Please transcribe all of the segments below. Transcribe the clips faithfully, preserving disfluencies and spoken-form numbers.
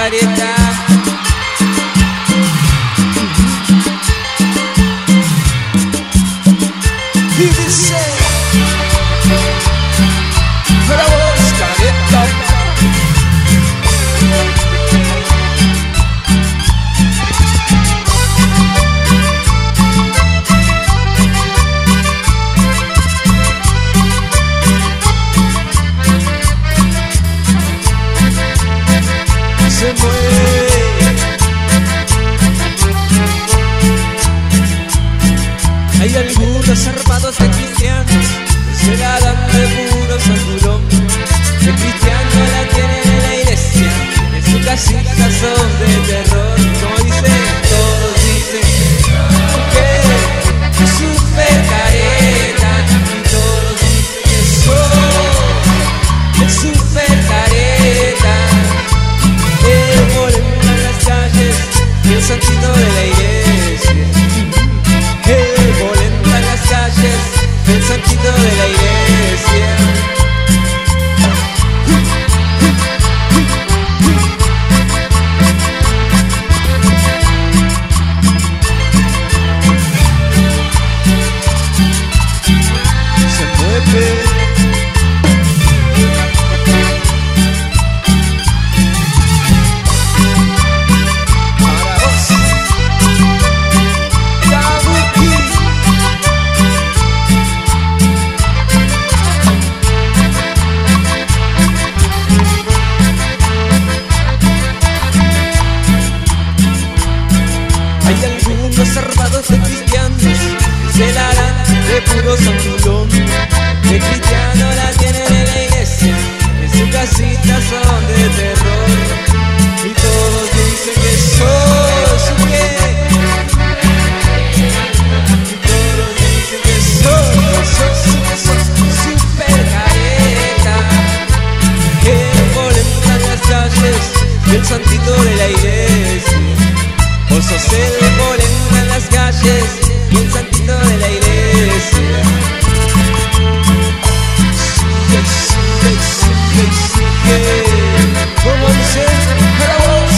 careta. Y dice, para vos, careta. Se mueve. Hay algunos armados de cristianos que se la dan de puro sandurón. De cristiano la tienen en la iglesia, en su casita son de terror. Como dicen, todos dicen que es super careta, y todos dicen que son es super careta. El volando en las calles y el santito de la iglesia. El volando en las calles y el santito de la iglesia. Se mueve. Los armados de cristianos se la dan de puro sandulón. De cristiano la tienen en la iglesia, en su casita son de terror. Y todos dicen que sos un qué. Y todos dicen que sos, sos, sos super careta. Que volando en las calles y el santito de la iglesia. Vos sos el polenta en las calles y el santito de la iglesia. Sigue, sigue, sigue, sigue. Como dice, para vos.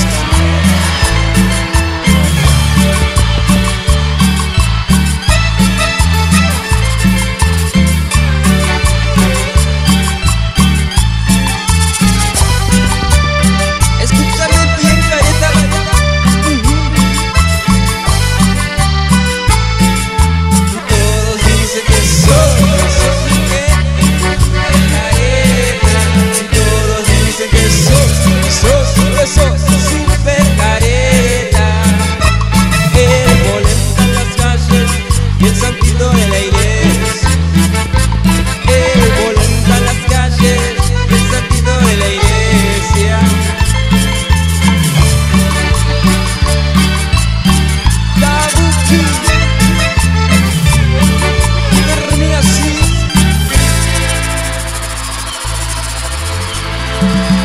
Escúchame bien, careta. Sos super careta. El volando en las calles y el santito de la iglesia. El volando en las calles y el santito de la iglesia. Kabuki, termina así.